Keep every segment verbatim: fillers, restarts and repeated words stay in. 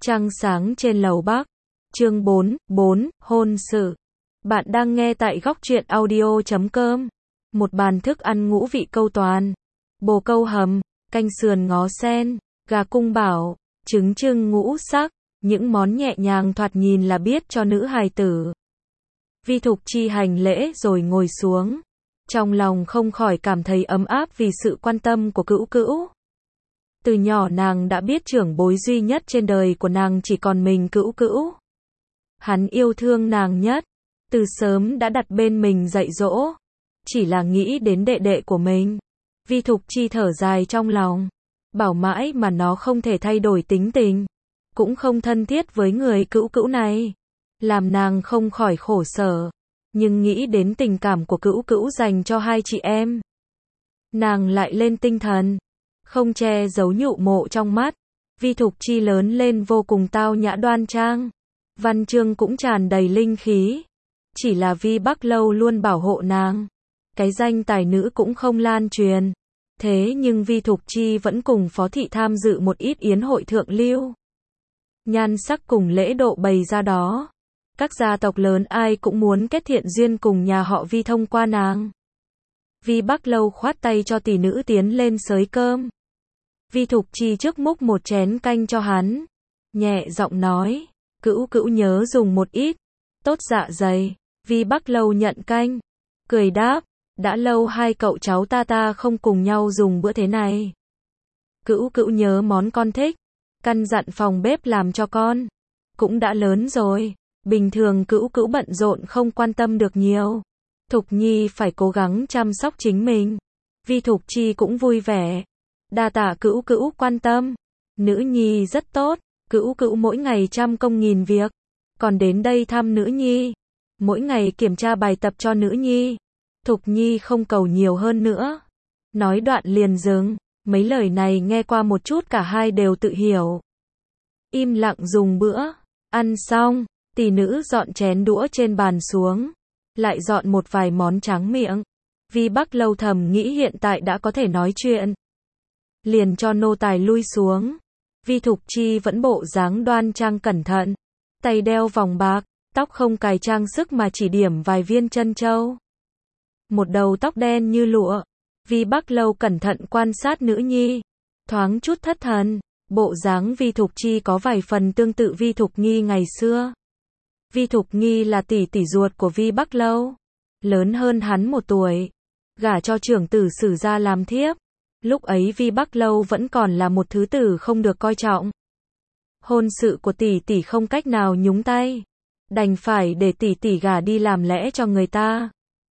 Trăng sáng trên lầu Bắc. Chương bốn, bốn, hôn sự. Bạn đang nghe tại góc truyện audio chấm com. Một bàn thức ăn ngũ vị câu toàn. Bồ câu hầm, canh sườn ngó sen, gà cung bảo, trứng trưng ngũ sắc, những món nhẹ nhàng thoạt nhìn là biết cho nữ hài tử. Vi Thục Chi hành lễ rồi ngồi xuống. Trong lòng không khỏi cảm thấy ấm áp vì sự quan tâm của Cữu Cữu. Từ nhỏ nàng đã biết trưởng bối duy nhất trên đời của nàng chỉ còn mình Cữu Cữu. Hắn yêu thương nàng nhất, từ sớm đã đặt bên mình dạy dỗ. Chỉ là nghĩ đến đệ đệ của mình, Vi Thục Chi thở dài trong lòng. Bảo mãi mà nó không thể thay đổi tính tình, cũng không thân thiết với người Cữu Cữu này, làm nàng không khỏi khổ sở. Nhưng nghĩ đến tình cảm của Cữu Cữu dành cho hai chị em, nàng lại lên tinh thần, không che giấu nhụ mộ trong mắt. Vi Thục Chi lớn lên vô cùng tao nhã đoan trang, văn chương cũng tràn đầy linh khí. Chỉ là Vi Bắc Lâu luôn bảo hộ nàng, cái danh tài nữ cũng không lan truyền. Thế nhưng Vi Thục Chi vẫn cùng Phó Thị tham dự một ít yến hội thượng lưu. Nhan sắc cùng lễ độ bày ra đó. Các gia tộc lớn ai cũng muốn kết thiện duyên cùng nhà họ Vi thông qua nàng. Vi Bắc Lâu khoát tay cho tỷ nữ tiến lên xới cơm. Vi Thục Chi trước múc một chén canh cho hắn, nhẹ giọng nói, Cữu Cữu nhớ dùng một ít, tốt dạ dày. Vi Bắc Lâu nhận canh, cười đáp, đã lâu hai cậu cháu ta ta không cùng nhau dùng bữa thế này. Cữu Cữu nhớ món con thích, căn dặn phòng bếp làm cho con. Cũng đã lớn rồi, bình thường Cữu Cữu bận rộn không quan tâm được nhiều. Thục Nhi phải cố gắng chăm sóc chính mình. Vi Thục Chi cũng vui vẻ. Đa tạ Cữu Cữu quan tâm. Nữ nhi rất tốt, Cữu Cữu mỗi ngày trăm công nghìn việc, còn đến đây thăm nữ nhi, mỗi ngày kiểm tra bài tập cho nữ nhi. Thục Nhi không cầu nhiều hơn nữa. Nói đoạn liền dừng, mấy lời này nghe qua một chút cả hai đều tự hiểu. Im lặng dùng bữa, ăn xong, tỷ nữ dọn chén đũa trên bàn xuống, lại dọn một vài món tráng miệng. Vi Bắc Lâu thầm nghĩ hiện tại đã có thể nói chuyện, liền cho nô tài lui xuống. Vi Thục Chi vẫn bộ dáng đoan trang cẩn thận, tay đeo vòng bạc, tóc không cài trang sức mà chỉ điểm vài viên chân châu. Một đầu tóc đen như lụa. Vi Bắc Lâu cẩn thận quan sát nữ nhi, thoáng chút thất thần. Bộ dáng Vi Thục Chi có vài phần tương tự Vi Thục Nghi ngày xưa. Vi Thục Nghi là tỷ tỷ ruột của Vi Bắc Lâu, lớn hơn hắn một tuổi, gả cho trưởng tử Sử gia làm thiếp. Lúc ấy Vi Bắc Lâu vẫn còn là một thứ tử không được coi trọng. Hôn sự của tỷ tỷ không cách nào nhúng tay, đành phải để tỷ tỷ gả đi làm lẽ cho người ta.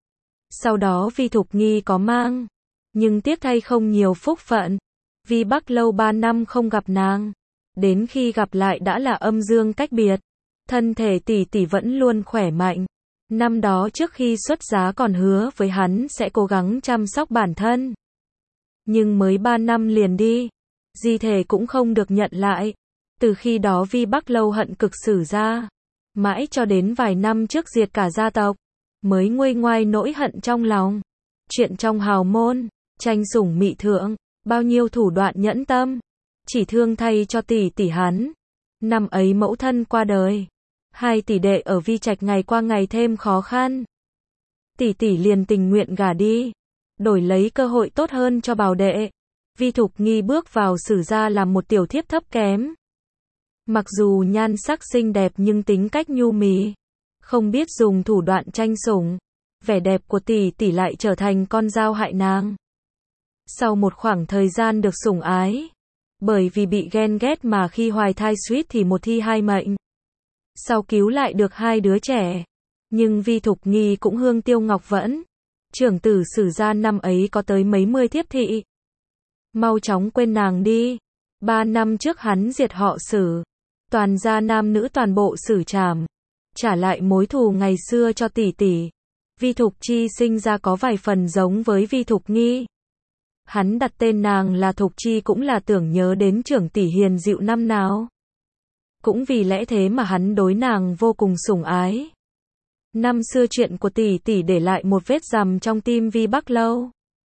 Sau đó Vi Thục Nghi có mang, nhưng tiếc thay không nhiều phúc phận. Vi Bắc Lâu ba năm không gặp nàng, đến khi gặp lại đã là âm dương cách biệt. Thân thể tỷ tỷ vẫn luôn khỏe mạnh. Năm đó trước khi xuất giá còn hứa với hắn sẽ cố gắng chăm sóc bản thân. Nhưng mới ba năm liền đi, di thể cũng không được nhận lại. Từ khi đó Vi Bắc Lâu hận cực Sử gia, mãi cho đến vài năm trước diệt cả gia tộc, mới nguôi ngoai nỗi hận trong lòng. Chuyện trong hào môn, tranh sủng mị thượng, bao nhiêu thủ đoạn nhẫn tâm, chỉ thương thay cho tỷ tỷ hắn. Năm ấy mẫu thân qua đời, hai tỷ đệ ở Vi Trạch ngày qua ngày thêm khó khăn. Tỷ tỷ liền tình nguyện gả đi, đổi lấy cơ hội tốt hơn cho bảo đệ. Vi Thục Nghi bước vào Sử gia làm một tiểu thiếp thấp kém. Mặc dù nhan sắc xinh đẹp nhưng tính cách nhu mì, không biết dùng thủ đoạn tranh sủng. Vẻ đẹp của tỷ tỷ lại trở thành con dao hại nàng. Sau một khoảng thời gian được sủng ái, bởi vì bị ghen ghét mà khi hoài thai suýt thì một thi hai mệnh. Sau cứu lại được hai đứa trẻ, nhưng Vi Thục Nghi cũng hương tiêu ngọc vẫn. Trưởng tử Sử gia năm ấy có tới mấy mươi thiếp thị. Mau chóng quên nàng đi. Ba năm trước hắn diệt họ Sử, toàn gia nam nữ toàn bộ xử trảm, trả lại mối thù ngày xưa cho tỷ tỷ. Vi Thục Chi sinh ra có vài phần giống với Vi Thục Nghi. Hắn đặt tên nàng là Thục Chi cũng là tưởng nhớ đến trưởng tỷ hiền dịu năm nào. Cũng vì lẽ thế mà hắn đối nàng vô cùng sủng ái. Năm xưa chuyện của tỷ tỷ để lại một vết rằm trong tim Vi Bắc Lâu.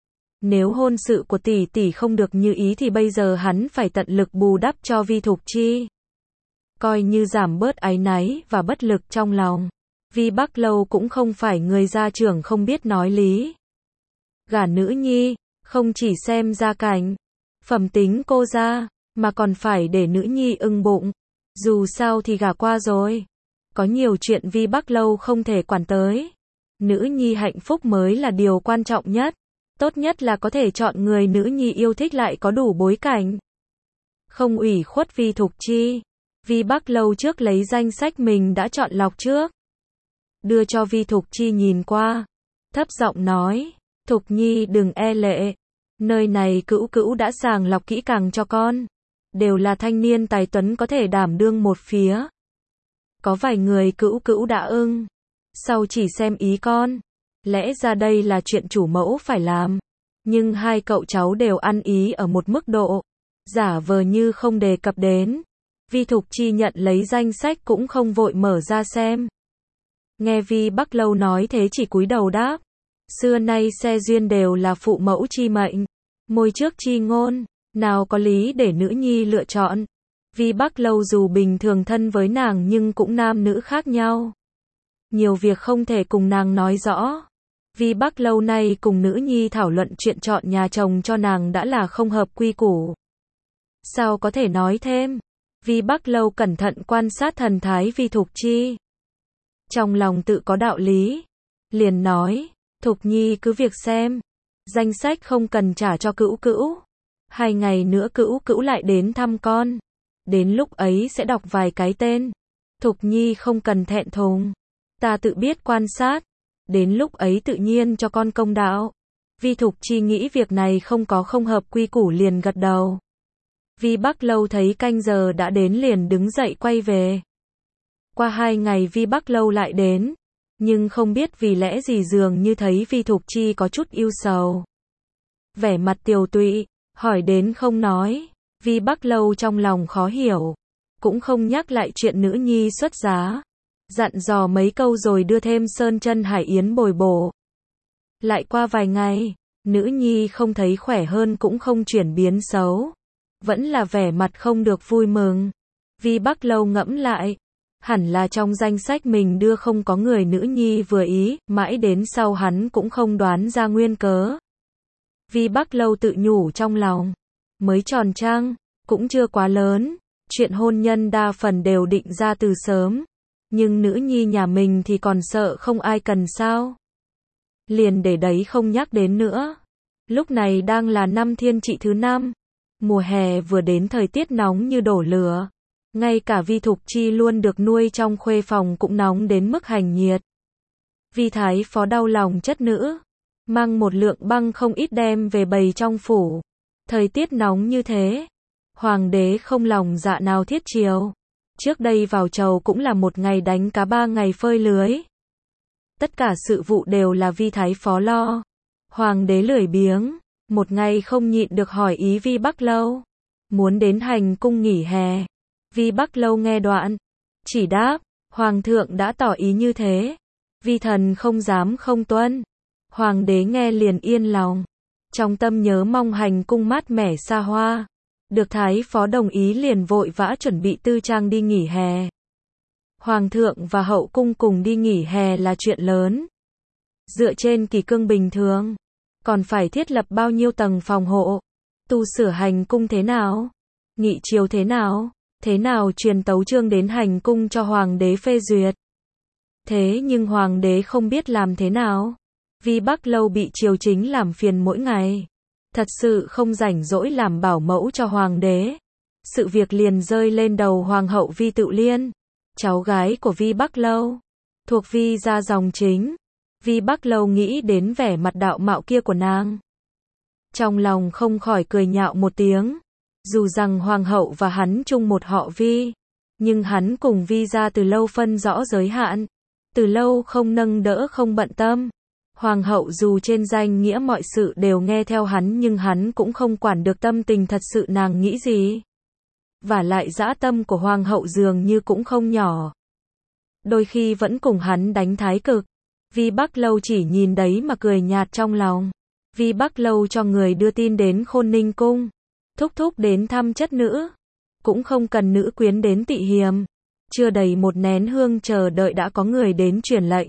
Nếu hôn sự của tỷ tỷ không được như ý thì bây giờ hắn phải tận lực bù đắp cho Vi Thục Chi. coi như giảm bớt áy náy và bất lực trong lòng. Vi Bắc Lâu cũng không phải người gia trưởng không biết nói lý. Gả nữ nhi, không chỉ xem gia cảnh, phẩm tính cô ra, mà còn phải để nữ nhi ưng bụng. Dù sao thì gả qua rồi. Có nhiều chuyện Vi Bắc Lâu không thể quản tới. Nữ nhi hạnh phúc mới là điều quan trọng nhất. Tốt nhất là có thể chọn người nữ nhi yêu thích lại có đủ bối cảnh. Không ủy khuất Vi Thục Chi. Vi Bắc Lâu trước lấy danh sách mình đã chọn lọc trước. Đưa cho Vi Thục Chi nhìn qua. Thấp giọng nói, Thục Nhi đừng e lệ. Nơi này cữu cữu đã sàng lọc kỹ càng cho con. Đều là thanh niên tài tuấn có thể đảm đương một phía. Có vài người cữu cữu đã ưng. Sau chỉ xem ý con. Lẽ ra đây là chuyện chủ mẫu phải làm. Nhưng hai cậu cháu đều ăn ý ở một mức độ. Giả vờ như không đề cập đến. Vi Thục Chi nhận lấy danh sách cũng không vội mở ra xem. Nghe Vi Bắc Lâu nói thế chỉ cúi đầu đáp. Xưa nay xe duyên đều là phụ mẫu chi mệnh. Môi trước chi ngôn. Nào có lý để nữ nhi lựa chọn. Vi Bắc Lâu dù bình thường thân với nàng nhưng cũng nam nữ khác nhau. Nhiều việc không thể cùng nàng nói rõ. Vi Bắc Lâu nay cùng nữ nhi thảo luận chuyện chọn nhà chồng cho nàng đã là không hợp quy củ. Sao có thể nói thêm? Vi Bắc Lâu cẩn thận quan sát thần thái Vi Thục Chi. Trong lòng tự có đạo lý. Liền nói, Thục Nhi cứ việc xem. Danh sách không cần trả cho cữu cữu. Hai ngày nữa cữu cữu lại đến thăm con. Đến lúc ấy sẽ đọc vài cái tên. Thục Nhi không cần thẹn thùng. Ta tự biết quan sát. Đến lúc ấy tự nhiên cho con công đạo. Vi Thục Chi nghĩ việc này không có không hợp quy củ liền gật đầu. Vi Bắc Lâu thấy canh giờ đã đến liền đứng dậy quay về. Qua hai ngày Vi Bắc Lâu lại đến. Nhưng không biết vì lẽ gì dường như thấy Vi Thục Chi có chút ưu sầu. Vẻ mặt tiều tụy, hỏi đến không nói. Vi Bắc Lâu trong lòng khó hiểu. Cũng không nhắc lại chuyện nữ nhi xuất giá. Dặn dò mấy câu rồi đưa thêm sơn chân hải yến bồi bổ. Lại qua vài ngày, nữ nhi không thấy khỏe hơn cũng không chuyển biến xấu. Vẫn là vẻ mặt không được vui mừng. Vi Bắc Lâu ngẫm lại. Hẳn là trong danh sách mình đưa không có người nữ nhi vừa ý, mãi đến sau hắn cũng không đoán ra nguyên cớ. Vi Bắc Lâu tự nhủ trong lòng. Mới tròn trăng, cũng chưa quá lớn. Chuyện hôn nhân đa phần đều định ra từ sớm. Nhưng nữ nhi nhà mình thì còn sợ không ai cần sao. Liền để đấy không nhắc đến nữa. Lúc này đang là năm thiên trị thứ năm. Mùa hè vừa đến thời tiết nóng như đổ lửa. Ngay cả Vi Thục Chi luôn được nuôi trong khuê phòng cũng nóng đến mức hành nhiệt. Vi Thái Phó đau lòng chất nữ. Mang một lượng băng không ít đem về bày trong phủ. Thời tiết nóng như thế. Hoàng đế không lòng dạ nào thiết chiều. Trước đây vào chầu cũng là một ngày đánh cá ba ngày phơi lưới. Tất cả sự vụ đều là Vi Thái Phó lo. Hoàng đế lười biếng. Một ngày không nhịn được hỏi ý Vi Bắc Lâu. Muốn đến hành cung nghỉ hè. Vi Bắc Lâu nghe đoạn. Chỉ đáp. Hoàng thượng đã tỏ ý như thế. Vi thần không dám không tuân. Hoàng đế nghe liền yên lòng. Trong tâm nhớ mong hành cung mát mẻ xa hoa. Được Thái Phó đồng ý liền vội vã chuẩn bị tư trang đi nghỉ hè. Hoàng thượng và hậu cung cùng đi nghỉ hè là chuyện lớn. Dựa trên kỷ cương bình thường. Còn phải thiết lập bao nhiêu tầng phòng hộ. Tu sửa hành cung thế nào? Nghị chiều thế nào? Thế nào truyền tấu chương đến hành cung cho hoàng đế phê duyệt? Thế nhưng hoàng đế không biết làm thế nào. Vi Bắc Lâu bị triều chính làm phiền mỗi ngày. Thật sự không rảnh rỗi làm bảo mẫu cho hoàng đế. Sự việc liền rơi lên đầu hoàng hậu Vi Tự Liên. Cháu gái của Vi Bắc Lâu. Thuộc Vi gia dòng chính. Vi Bắc Lâu nghĩ đến vẻ mặt đạo mạo kia của nàng. Trong lòng không khỏi cười nhạo một tiếng. Dù rằng hoàng hậu và hắn chung một họ Vi. Nhưng hắn cùng Vi gia từ lâu phân rõ giới hạn. Từ lâu không nâng đỡ không bận tâm. Hoàng hậu dù trên danh nghĩa mọi sự đều nghe theo hắn nhưng hắn cũng không quản được tâm tình thật sự nàng nghĩ gì. Và lại dã tâm của hoàng hậu dường như cũng không nhỏ. Đôi khi vẫn cùng hắn đánh thái cực. Vi Bắc Lâu chỉ nhìn đấy mà cười nhạt trong lòng. Vi Bắc Lâu cho người đưa tin đến Khôn Ninh cung. Thúc thúc đến thăm chất nữ. Cũng không cần nữ quyến đến tị hiềm. Chưa đầy một nén hương chờ đợi đã có người đến truyền lệnh.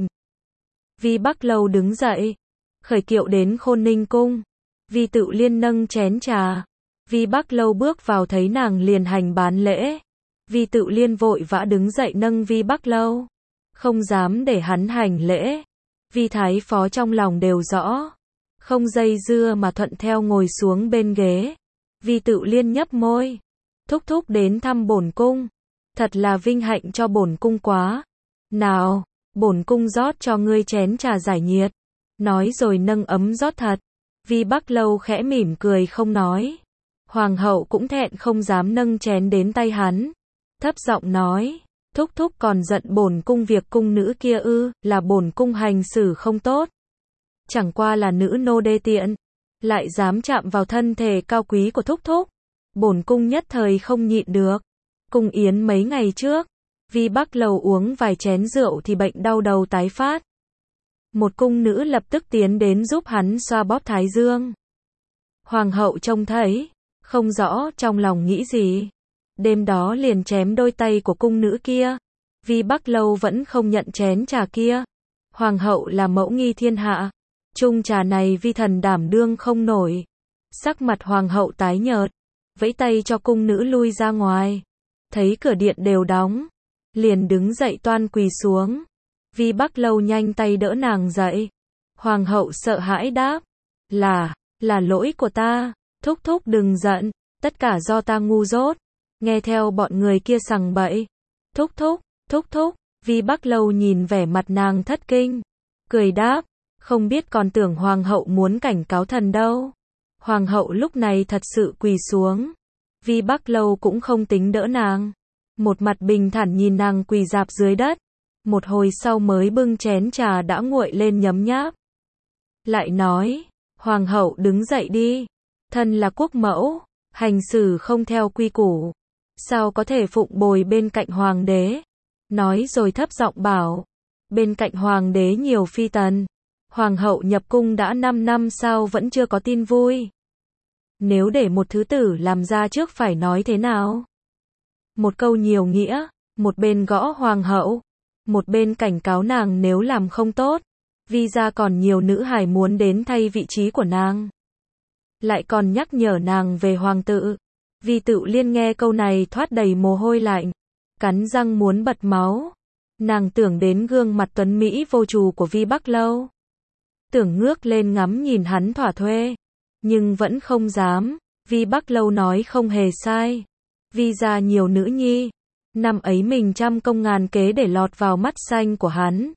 Vi Bắc Lâu đứng dậy, khởi kiệu đến Khôn Ninh cung. Vi Tự Liên nâng chén trà. Vi Bắc Lâu bước vào thấy nàng liền hành bán lễ. Vi Tự Liên vội vã đứng dậy nâng Vi Bắc Lâu, không dám để hắn hành lễ. Vi Thái Phó trong lòng đều rõ, không dây dưa mà thuận theo ngồi xuống bên ghế. Vi Tự Liên nhấp môi, thúc thúc đến thăm bổn cung, thật là vinh hạnh cho bổn cung quá. Nào, bổn cung rót cho ngươi chén trà giải nhiệt. Nói rồi nâng ấm rót thật. Vi Bắc Lâu khẽ mỉm cười không nói. Hoàng hậu cũng thẹn không dám nâng chén đến tay hắn, thấp giọng nói, thúc thúc còn giận bổn cung việc cung nữ kia ư? Là bổn cung hành xử không tốt, chẳng qua là nữ nô đê tiện, lại dám chạm vào thân thể cao quý của thúc thúc. Bổn cung nhất thời không nhịn được. Cung yến mấy ngày trước, Vi Bắc Lâu uống vài chén rượu thì bệnh đau đầu tái phát. Một cung nữ lập tức tiến đến giúp hắn xoa bóp thái dương. Hoàng hậu trông thấy, không rõ trong lòng nghĩ gì, đêm đó liền chém đôi tay của cung nữ kia. Vi Bắc Lâu vẫn không nhận chén trà kia. Hoàng hậu là mẫu nghi thiên hạ, chung trà này vi thần đảm đương không nổi. Sắc mặt hoàng hậu tái nhợt, vẫy tay cho cung nữ lui ra ngoài. Thấy cửa điện đều đóng, liền đứng dậy toan quỳ xuống. Vi Bắc Lâu nhanh tay đỡ nàng dậy. Hoàng hậu sợ hãi đáp, là, là lỗi của ta, thúc thúc đừng giận, tất cả do ta ngu dốt, nghe theo bọn người kia sằng bậy. Thúc thúc, thúc thúc, Vi Bắc Lâu nhìn vẻ mặt nàng thất kinh, cười đáp, không biết còn tưởng hoàng hậu muốn cảnh cáo thần đâu. Hoàng hậu lúc này thật sự quỳ xuống. Vi Bắc Lâu cũng không tính đỡ nàng, một mặt bình thản nhìn nàng quỳ rạp dưới đất. Một hồi sau mới bưng chén trà đã nguội lên nhấm nháp. Lại nói, hoàng hậu đứng dậy đi, thân là quốc mẫu, hành xử không theo quy củ, sao có thể phụng bồi bên cạnh hoàng đế. Nói rồi thấp giọng bảo, bên cạnh hoàng đế nhiều phi tần, hoàng hậu nhập cung đã năm năm sao vẫn chưa có tin vui. Nếu để một thứ tử làm ra trước phải nói thế nào? Một câu nhiều nghĩa, một bên gõ hoàng hậu, một bên cảnh cáo nàng nếu làm không tốt, vì ra còn nhiều nữ hài muốn đến thay vị trí của nàng. Lại còn nhắc nhở nàng về hoàng tự. Vi Tự Liên nghe câu này thoát đầy mồ hôi lạnh, cắn răng muốn bật máu. Nàng tưởng đến gương mặt tuấn mỹ vô trù của Vi Bắc Lâu, tưởng ngước lên ngắm nhìn hắn thỏa thuê, nhưng vẫn không dám. Vi Bắc Lâu nói không hề sai, Vi ra nhiều nữ nhi, năm ấy mình trăm công ngàn kế để lọt vào mắt xanh của hắn,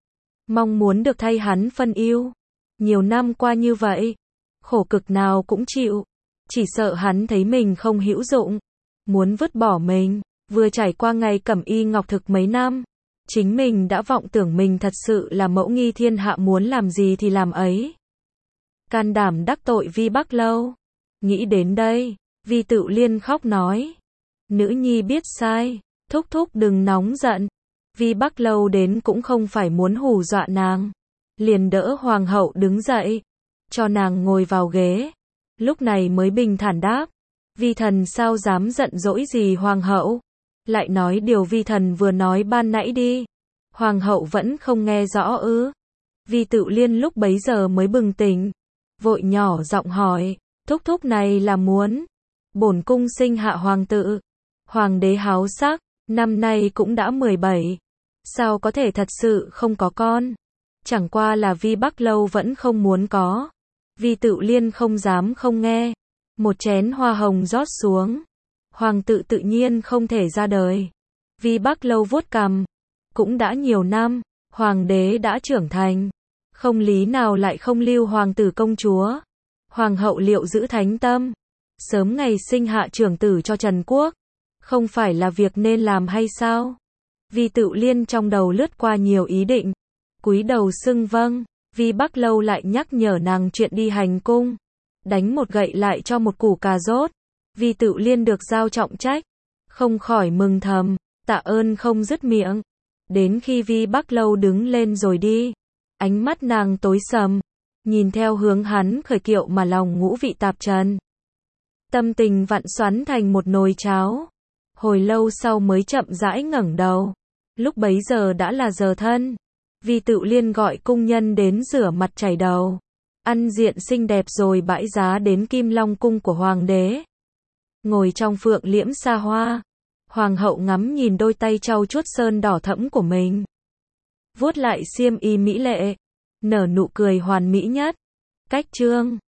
mong muốn được thay hắn phân ưu. Nhiều năm qua như vậy, khổ cực nào cũng chịu, chỉ sợ hắn thấy mình không hữu dụng, muốn vứt bỏ mình. Vừa trải qua ngày cẩm y ngọc thực mấy năm, chính mình đã vọng tưởng mình thật sự là mẫu nghi thiên hạ, muốn làm gì thì làm ấy. Can đảm đắc tội Vi Bắc Lâu. Nghĩ đến đây, Vi Tự Liên khóc nói, nữ nhi biết sai, thúc thúc đừng nóng giận. Vi Bắc Lâu đến cũng không phải muốn hù dọa nàng, liền đỡ hoàng hậu đứng dậy, cho nàng ngồi vào ghế. Lúc này mới bình thản đáp, vi thần sao dám giận dỗi gì hoàng hậu. Lại nói điều vi thần vừa nói ban nãy đi. Hoàng hậu vẫn không nghe rõ ư? Vi Tự Liên lúc bấy giờ mới bừng tỉnh, vội nhỏ giọng hỏi, thúc thúc này là muốn bổn cung sinh hạ hoàng tự. Hoàng đế háo sắc, năm nay cũng đã mười bảy, sao có thể thật sự không có con? Chẳng qua là Vi Bắc Lâu vẫn không muốn có. Vi Tự Liên không dám không nghe, một chén hoa hồng rót xuống. Hoàng tự tự nhiên không thể ra đời. Vi Bắc Lâu vuốt cằm, cũng đã nhiều năm, hoàng đế đã trưởng thành, không lý nào lại không lưu hoàng tử công chúa. Hoàng hậu liệu giữ thánh tâm, sớm ngày sinh hạ trưởng tử cho Trần Quốc, không phải là việc nên làm hay sao? Vi Tự Liên trong đầu lướt qua nhiều ý định, cúi đầu xưng vâng. Vi Bắc Lâu lại nhắc nhở nàng chuyện đi hành cung, đánh một gậy lại cho một củ cà rốt. Vi Tự Liên được giao trọng trách, không khỏi mừng thầm, tạ ơn không dứt miệng. Đến khi Vi Bắc Lâu đứng lên rồi đi, ánh mắt nàng tối sầm, nhìn theo hướng hắn khởi kiệu mà lòng ngũ vị tạp trần. Tâm tình vặn xoắn thành một nồi cháo. Hồi lâu sau mới chậm rãi ngẩng đầu. Lúc bấy giờ đã là giờ thân. Vi Tự Liên gọi cung nhân đến rửa mặt chải đầu. Ăn diện xinh đẹp rồi bãi giá đến Kim Long cung của hoàng đế. Ngồi trong phượng liễm xa hoa. Hoàng hậu ngắm nhìn đôi tay trau chuốt sơn đỏ thẫm của mình. Vuốt lại xiêm y mỹ lệ. Nở nụ cười hoàn mỹ nhất. Cách chương